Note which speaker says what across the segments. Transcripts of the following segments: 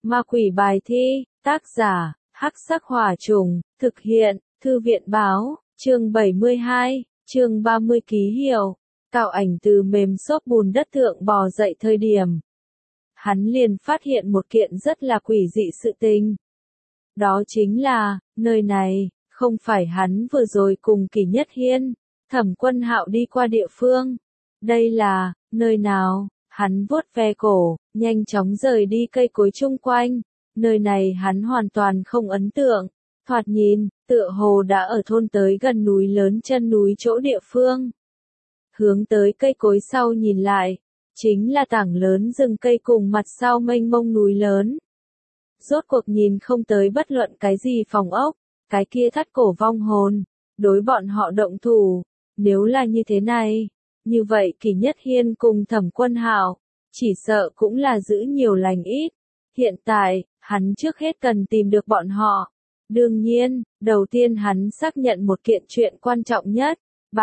Speaker 1: Ma quỷ bài thi, tác giả, Hắc Sắc Hỏa Trùng, thực hiện, Thư viện báo, chương 72, chương 30 ký hiệu. Cao Ảnh từ mềm xốp bùn đất thượng bò dậy thời điểm. Hắn liền phát hiện một kiện rất là quỷ dị sự tình. Đó chính là, nơi này, không phải hắn vừa rồi cùng Kỷ Nhất Hiên, Thẩm Quân Hạo đi qua địa phương. Đây là, nơi nào? Hắn vuốt ve cổ, nhanh chóng rời đi cây cối chung quanh. Nơi này hắn hoàn toàn không ấn tượng. Thoạt nhìn, tựa hồ đã ở thôn tới gần núi lớn chân núi chỗ địa phương. Hướng tới cây cối sau nhìn lại, chính là tảng lớn rừng cây cùng mặt sau mênh mông núi lớn. Rốt cuộc nhìn không tới bất luận cái gì phòng ốc, cái kia thắt cổ vong hồn, đối bọn họ động thủ. Nếu là như thế này, như vậy Kỷ Nhất Hiên cùng Thẩm Quân Hạo, chỉ sợ cũng là giữ nhiều lành ít. Hiện tại, hắn trước hết cần tìm được bọn họ. Đương nhiên, đầu tiên hắn xác nhận một kiện chuyện quan trọng nhất,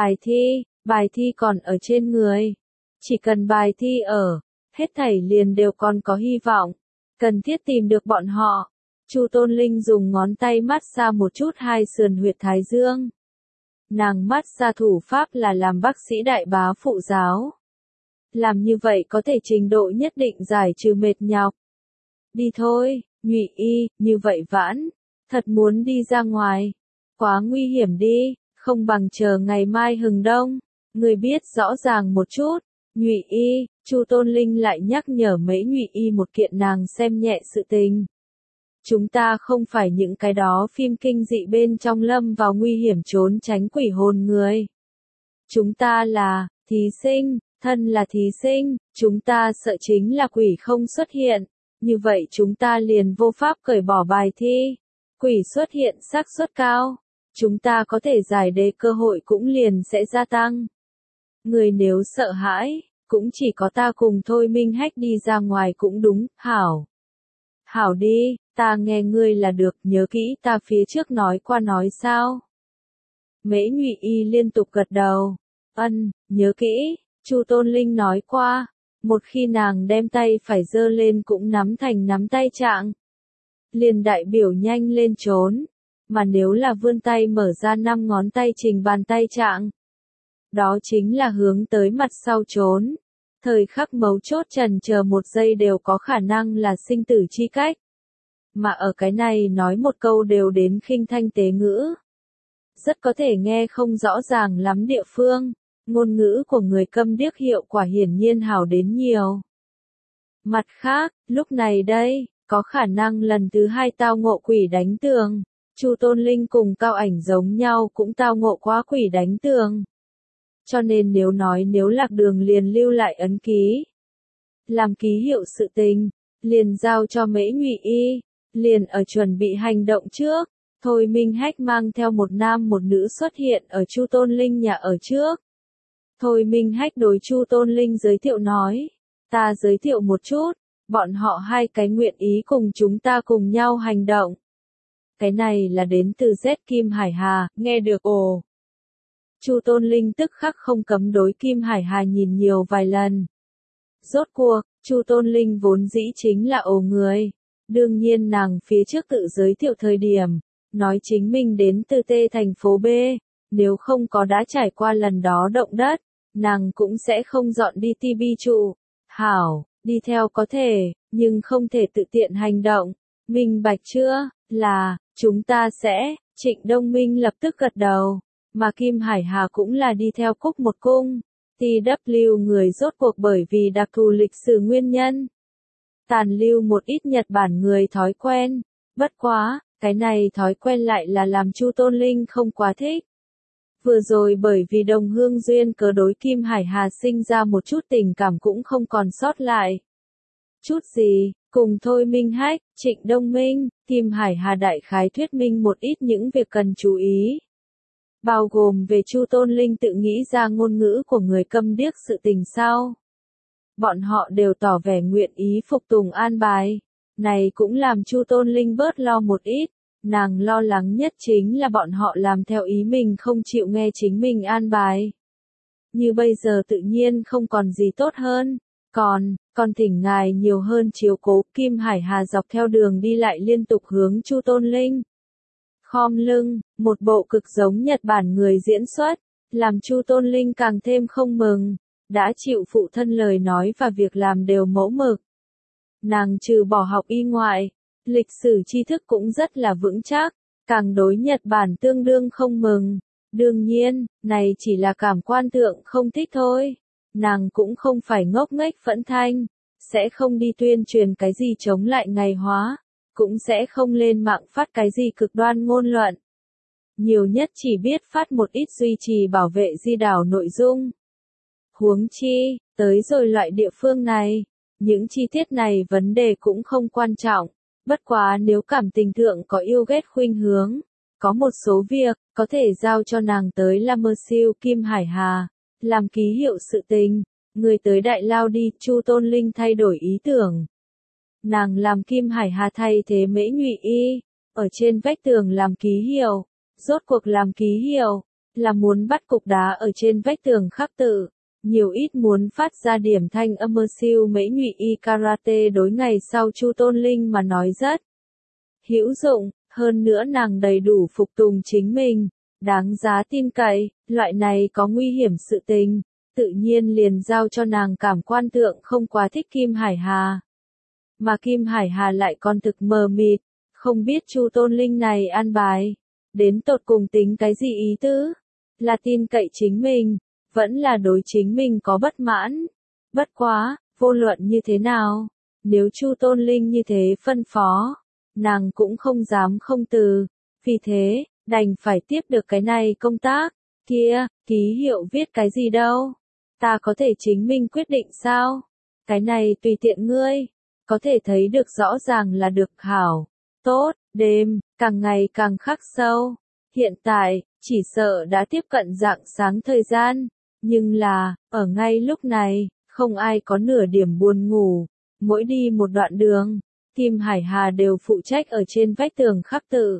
Speaker 1: bài thi còn ở trên người. Chỉ cần bài thi ở, hết thảy liền đều còn có hy vọng. Cần thiết tìm được bọn họ. Chu Tôn Linh dùng ngón tay mát xa một chút hai sườn huyệt thái dương. Nàng mát xa thủ pháp là làm bác sĩ đại bá phụ giáo. Làm như vậy có thể trình độ nhất định giải trừ mệt nhọc. Đi thôi, Nhụy Y, như vậy vãn, thật muốn đi ra ngoài. Quá nguy hiểm đi, không bằng chờ ngày mai hừng đông. Người biết rõ ràng một chút. Nhụy Y, Chu Tôn Linh lại nhắc nhở mấy Nhụy Y một kiện nàng xem nhẹ sự tình. Chúng ta không phải những cái đó phim kinh dị bên trong lâm vào nguy hiểm trốn tránh quỷ hồn người. Chúng ta là thí sinh, thân là thí sinh, chúng ta sợ chính là quỷ không xuất hiện, như vậy chúng ta liền vô pháp cởi bỏ bài thi. Quỷ xuất hiện xác suất cao, chúng ta có thể giải đề cơ hội cũng liền sẽ gia tăng. Người nếu sợ hãi, cũng chỉ có ta cùng Thôi Minh Hách đi ra ngoài cũng đúng, hảo. Hảo đi, ta nghe ngươi là được, nhớ kỹ ta phía trước nói qua nói sao. Mễ Nhụy Y liên tục gật đầu. Nhớ kỹ, Chu Tôn Linh nói qua, một khi nàng đem tay phải giơ lên cũng nắm thành nắm tay trạng. Liền đại biểu nhanh lên trốn, mà nếu là vươn tay mở ra 5 ngón tay trình bàn tay trạng. Đó chính là hướng tới mặt sau trốn. Thời khắc mấu chốt chần chờ một giây đều có khả năng là sinh tử chi cách. Mà ở cái này nói một câu đều đến khinh thanh tế ngữ. Rất có thể nghe không rõ ràng lắm địa phương, ngôn ngữ của người câm điếc hiệu quả hiển nhiên hảo đến nhiều. Mặt khác, lúc này đây, có khả năng lần thứ 2 tao ngộ quỷ đánh tường. Chu Tôn Linh cùng Cao Ảnh giống nhau cũng tao ngộ quá quỷ đánh tường. Cho nên nếu lạc đường liền lưu lại ấn ký. Làm ký hiệu sự tình, liền giao cho Mễ Nhụy Y, liền ở chuẩn bị hành động trước. Thôi Minh Hách mang theo một nam một nữ xuất hiện ở Chu Tôn Linh nhà ở trước. Thôi Minh Hách đối Chu Tôn Linh giới thiệu nói, ta giới thiệu một chút, bọn họ hai cái nguyện ý cùng chúng ta cùng nhau hành động. Cái này là đến từ Z Kim Hải Hà, nghe được ồ. Chu Tôn Linh tức khắc không cấm đối Kim Hải Hà nhìn nhiều vài lần. Rốt cuộc, Chu Tôn Linh vốn dĩ chính là ồ người. Đương nhiên nàng phía trước tự giới thiệu thời điểm, nói chính mình đến từ T thành phố B, nếu không có đã trải qua lần đó động đất, nàng cũng sẽ không dọn đi TB trụ. Hảo, đi theo có thể, nhưng không thể tự tiện hành động. Minh bạch chưa, là, chúng ta sẽ, Trịnh Đông Minh lập tức gật đầu. Mà Kim Hải Hà cũng là đi theo Cúc một cung. TW người rốt cuộc bởi vì đặc thù lịch sử nguyên nhân. Tàn lưu một ít Nhật Bản người thói quen. Bất quá, cái này thói quen lại là làm Chu Tôn Linh không quá thích. Vừa rồi bởi vì đồng hương duyên cớ đối Kim Hải Hà sinh ra một chút tình cảm cũng không còn sót lại. Chút gì, cùng Thôi Minh Hách, Trịnh Đông Minh, Kim Hải Hà đại khái thuyết minh một ít những việc cần chú ý. Bao gồm về Chu Tôn Linh tự nghĩ ra ngôn ngữ của người câm điếc sự tình sau. Bọn họ đều tỏ vẻ nguyện ý phục tùng an bài. Này cũng làm Chu Tôn Linh bớt lo một ít. Nàng lo lắng nhất chính là bọn họ làm theo ý mình không chịu nghe chính mình an bài. Như bây giờ tự nhiên không còn gì tốt hơn. Còn, Còn thỉnh ngài nhiều hơn chiếu cố. Kim Hải Hà dọc theo đường đi lại liên tục hướng Chu Tôn Linh khom lưng, một bộ cực giống Nhật Bản người diễn xuất, làm Chu Tôn Linh càng thêm không mừng, đã chịu phụ thân lời nói và việc làm đều mẫu mực. Nàng trừ bỏ học y ngoại, lịch sử tri thức cũng rất là vững chắc, càng đối Nhật Bản tương đương không mừng. Đương nhiên, này chỉ là cảm quan thượng không thích thôi. Nàng cũng không phải ngốc nghếch phẫn thanh, sẽ không đi tuyên truyền cái gì chống lại ngày hóa, cũng sẽ không lên mạng phát cái gì cực đoan ngôn luận. Nhiều nhất chỉ biết phát một ít duy trì bảo vệ di đảo nội dung. Huống chi, tới rồi loại địa phương này, những chi tiết này vấn đề cũng không quan trọng, bất quá nếu cảm tình thượng có yêu ghét khuynh hướng, có một số việc, có thể giao cho nàng tới làm mơ siêu Kim Hải Hà, làm ký hiệu sự tình, người tới đại lao đi. Chu Tôn Linh thay đổi ý tưởng. Nàng làm Kim Hải Hà thay thế Mễ Nhụy Y, ở trên vách tường làm ký hiệu, rốt cuộc làm ký hiệu, là muốn bắt cục đá ở trên vách tường khắc tự, nhiều ít muốn phát ra điểm thanh âm. Mơ siêu Mễ Nhụy Y karate đối ngày sau Chu Tôn Linh mà nói rất hữu dụng, hơn nữa nàng đầy đủ phục tùng chính mình, đáng giá tin cậy, loại này có nguy hiểm sự tình, tự nhiên liền giao cho nàng. Cảm quan thượng không quá thích Kim Hải Hà, mà Kim Hải Hà lại còn thực mờ mịt, không biết Chu Tôn Linh này an bài, đến tột cùng tính cái gì ý tứ, là tin cậy chính mình, vẫn là đối chính mình có bất mãn. Bất quá, vô luận như thế nào, nếu Chu Tôn Linh như thế phân phó, nàng cũng không dám không từ, vì thế, đành phải tiếp được cái này công tác. Kia, ký hiệu viết cái gì đâu? Ta có thể chính mình quyết định sao? Cái này tùy tiện ngươi, có thể thấy được rõ ràng là được. Hảo, tốt. Đêm, càng ngày càng khắc sâu. Hiện tại, chỉ sợ đã tiếp cận rạng sáng thời gian, nhưng là, ở ngay lúc này, không ai có nửa điểm buồn ngủ. Mỗi đi một đoạn đường, Kim Hải Hà đều phụ trách ở trên vách tường khắc tự.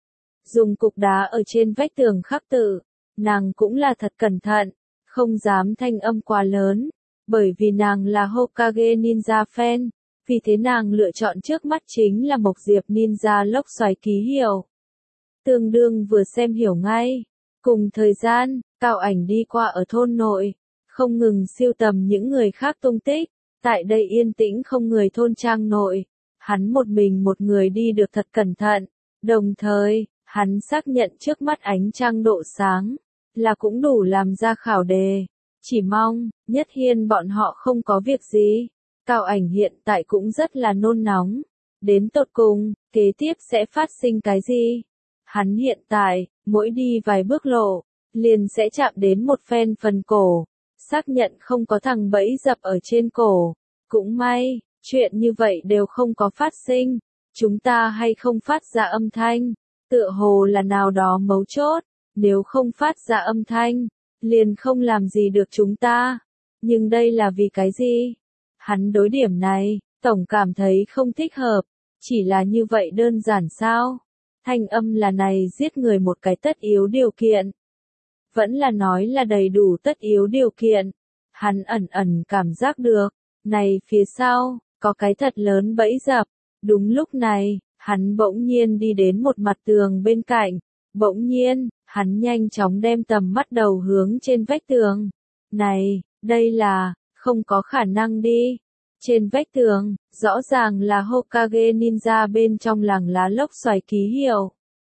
Speaker 1: Dùng cục đá ở trên vách tường khắc tự, nàng cũng là thật cẩn thận, không dám thanh âm quá lớn, bởi vì nàng là Hokage Ninja fan, vì thế nàng lựa chọn trước mắt chính là Mộc Diệp Ninja lốc xoáy ký hiệu. Tương đương vừa xem hiểu ngay. Cùng thời gian, Cao Ảnh đi qua ở thôn nội, không ngừng siêu tầm những người khác tung tích, tại đây yên tĩnh không người thôn trang nội. Hắn một mình một người đi được thật cẩn thận, đồng thời, hắn xác nhận trước mắt ánh trăng độ sáng, là cũng đủ làm ra khảo đề. Chỉ mong, Nhất Hiên bọn họ không có việc gì. Cao Ảnh hiện tại cũng rất là nôn nóng. Đến tột cùng, kế tiếp sẽ phát sinh cái gì? Hắn hiện tại, mỗi đi vài bước lộ, liền sẽ chạm đến một phen phần cổ, xác nhận không có thằng bẫy dập ở trên cổ. Cũng may, chuyện như vậy đều không có phát sinh. Chúng ta hay không phát ra âm thanh, tựa hồ là nào đó mấu chốt, nếu không phát ra âm thanh, liền không làm gì được chúng ta. Nhưng đây là vì cái gì? Hắn đối điểm này, tổng cảm thấy không thích hợp, chỉ là như vậy đơn giản sao? Thanh âm là này giết người một cái tất yếu điều kiện. Vẫn là nói là đầy đủ tất yếu điều kiện. Hắn ẩn ẩn cảm giác được, này phía sau, có cái thật lớn bẫy dập. Đúng lúc này, hắn bỗng nhiên đi đến một mặt tường bên cạnh. Bỗng nhiên, hắn nhanh chóng đem tầm mắt đầu hướng trên vách tường. Này, đây là, không có khả năng đi. Trên vách tường, rõ ràng là Hokage Ninja bên trong làng lá lốc xoáy ký hiệu.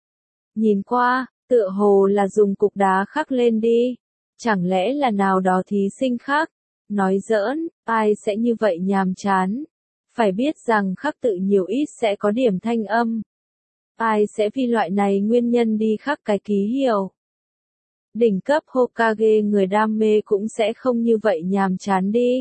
Speaker 1: Nhìn qua, tựa hồ là dùng cục đá khắc lên đi. Chẳng lẽ là nào đó thí sinh khác? Nói giỡn, ai sẽ như vậy nhàm chán? Phải biết rằng khắc tự nhiều ít sẽ có điểm thanh âm. Ai sẽ vì loại này nguyên nhân đi khắc cái ký hiệu? Đỉnh cấp Hokage người đam mê cũng sẽ không như vậy nhàm chán đi.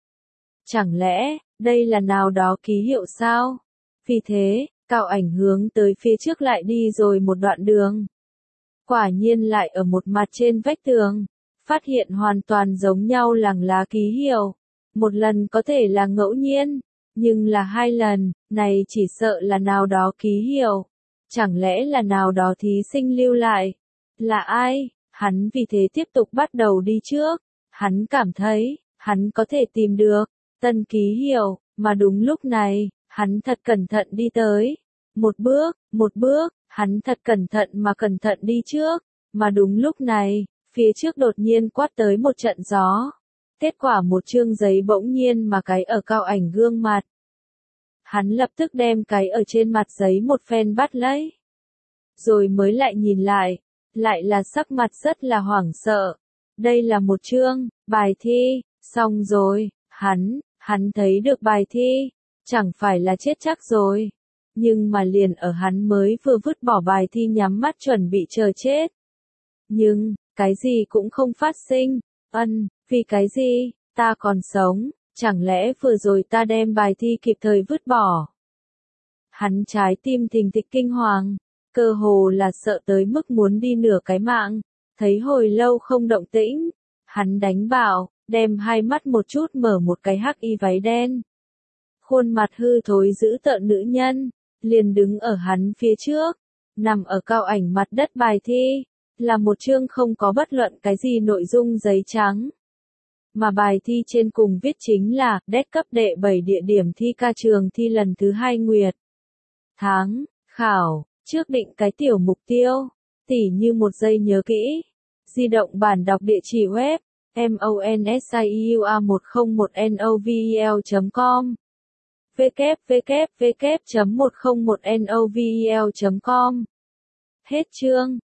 Speaker 1: Chẳng lẽ, đây là nào đó ký hiệu sao? Vì thế, Cao Ảnh hướng tới phía trước lại đi rồi một đoạn đường. Quả nhiên lại ở một mặt trên vách tường, phát hiện hoàn toàn giống nhau làng lá ký hiệu. Một lần có thể là ngẫu nhiên, nhưng là hai lần, này chỉ sợ là nào đó ký hiệu. Chẳng lẽ là nào đó thí sinh lưu lại? Là ai? Hắn vì thế tiếp tục bắt đầu đi trước. Hắn cảm thấy, hắn có thể tìm được tân ký hiệu, mà đúng lúc này, hắn thật cẩn thận đi tới. Một bước, hắn thật cẩn thận đi trước, mà đúng lúc này, phía trước đột nhiên quát tới một trận gió. Kết quả một chương giấy bỗng nhiên mà cái ở Cao Ảnh gương mặt. Hắn lập tức đem cái ở trên mặt giấy một phen bắt lấy. Rồi mới lại nhìn lại là sắc mặt rất là hoảng sợ. Đây là một chương, bài thi, xong rồi, hắn thấy được bài thi, chẳng phải là chết chắc rồi. Nhưng mà liền ở hắn mới vừa vứt bỏ bài thi nhắm mắt chuẩn bị chờ chết. Nhưng, cái gì cũng không phát sinh, vì cái gì, ta còn sống, chẳng lẽ vừa rồi ta đem bài thi kịp thời vứt bỏ. Hắn trái tim thình thịch kinh hoàng, cơ hồ là sợ tới mức muốn đi nửa cái mạng, thấy hồi lâu không động tĩnh, hắn đánh bảo, đem hai mắt một chút mở một cái hắc y váy đen. Khuôn mặt hư thối dữ tợn nữ nhân, liền đứng ở hắn phía trước, nằm ở Cao Ảnh mặt đất bài thi, là một chương không có bất luận cái gì nội dung giấy trắng. Mà bài thi trên cùng viết chính là, đét cấp đệ 7 địa điểm thi ca trường thi lần thứ 2 nguyệt. Tháng, khảo, trước định cái tiểu mục tiêu, tỉ như một giây nhớ kỹ. Di động bản đọc địa chỉ web, monsiua101novel.com www.101novel.com. Hết chương.